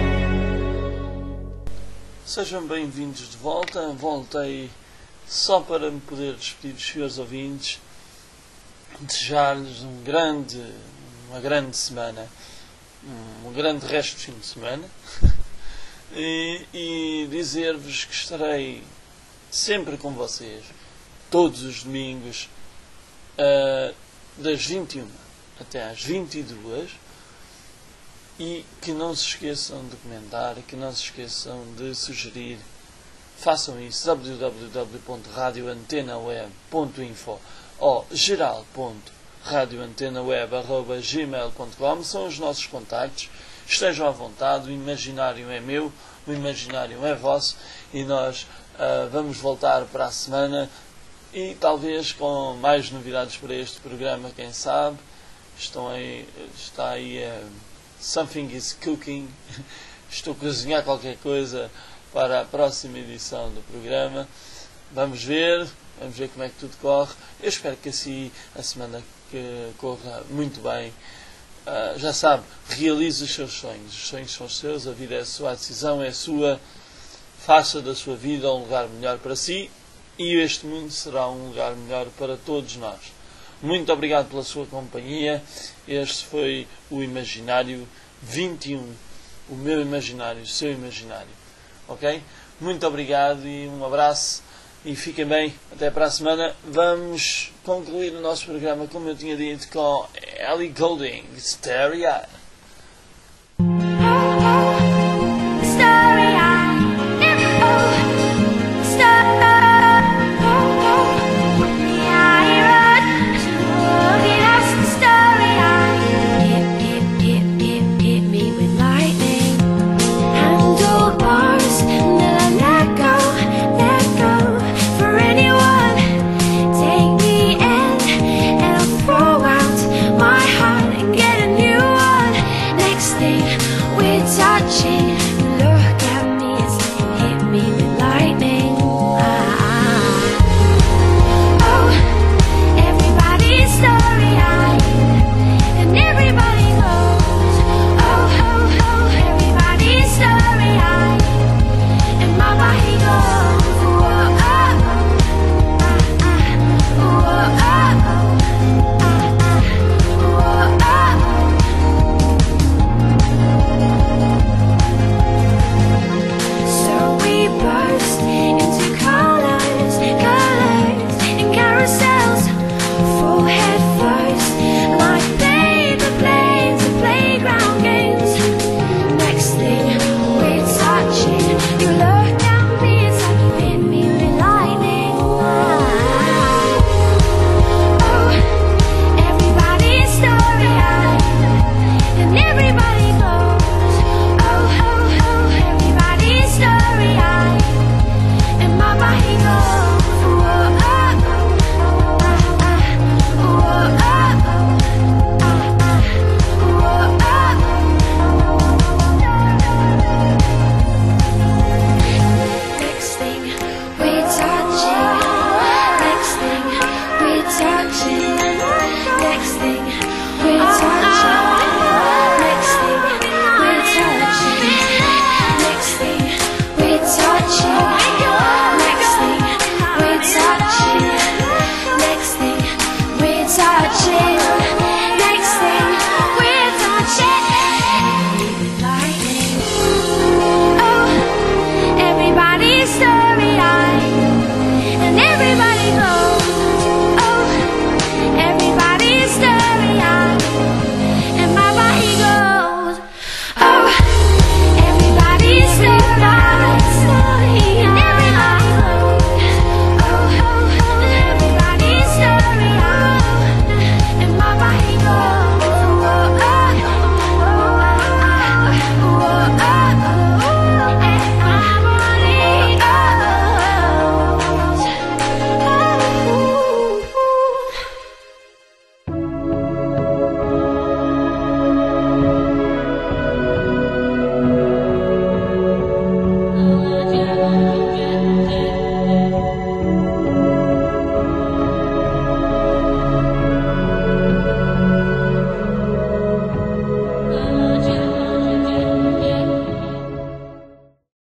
Sejam bem-vindos de volta. Voltei só para me poder despedir dos senhores ouvintes, desejar-lhes uma grande semana, um grande resto de fim de semana e dizer-vos que estarei sempre com vocês, todos os domingos, das 21 até às 22, e que não se esqueçam de comentar, que não se esqueçam de sugerir. Façam isso, www.radioantenaweb.info ou geral.radioantenaweb@gmail.com são os nossos contactos. Estejam à vontade, o imaginário é meu, o imaginário é vosso, e nós vamos voltar para a semana, e talvez com mais novidades para este programa, quem sabe. Está aí Something is Cooking. Estou a cozinhar qualquer coisa para a próxima edição do programa. Vamos ver como é que tudo corre. Eu espero que assim a semana que corra muito bem já sabe, realize os seus sonhos. Os sonhos são seus, a vida é a sua, a decisão é a sua. Faça da sua vida um lugar melhor para si e este mundo será um lugar melhor para todos nós. Muito obrigado pela sua companhia. Este foi o Imaginário 21. O meu imaginário, o seu imaginário. Ok? Muito obrigado e um abraço. E fiquem bem. Até para a semana. Vamos concluir o nosso programa, como eu tinha dito, com Ellie Goulding, Starry-Eyed. You love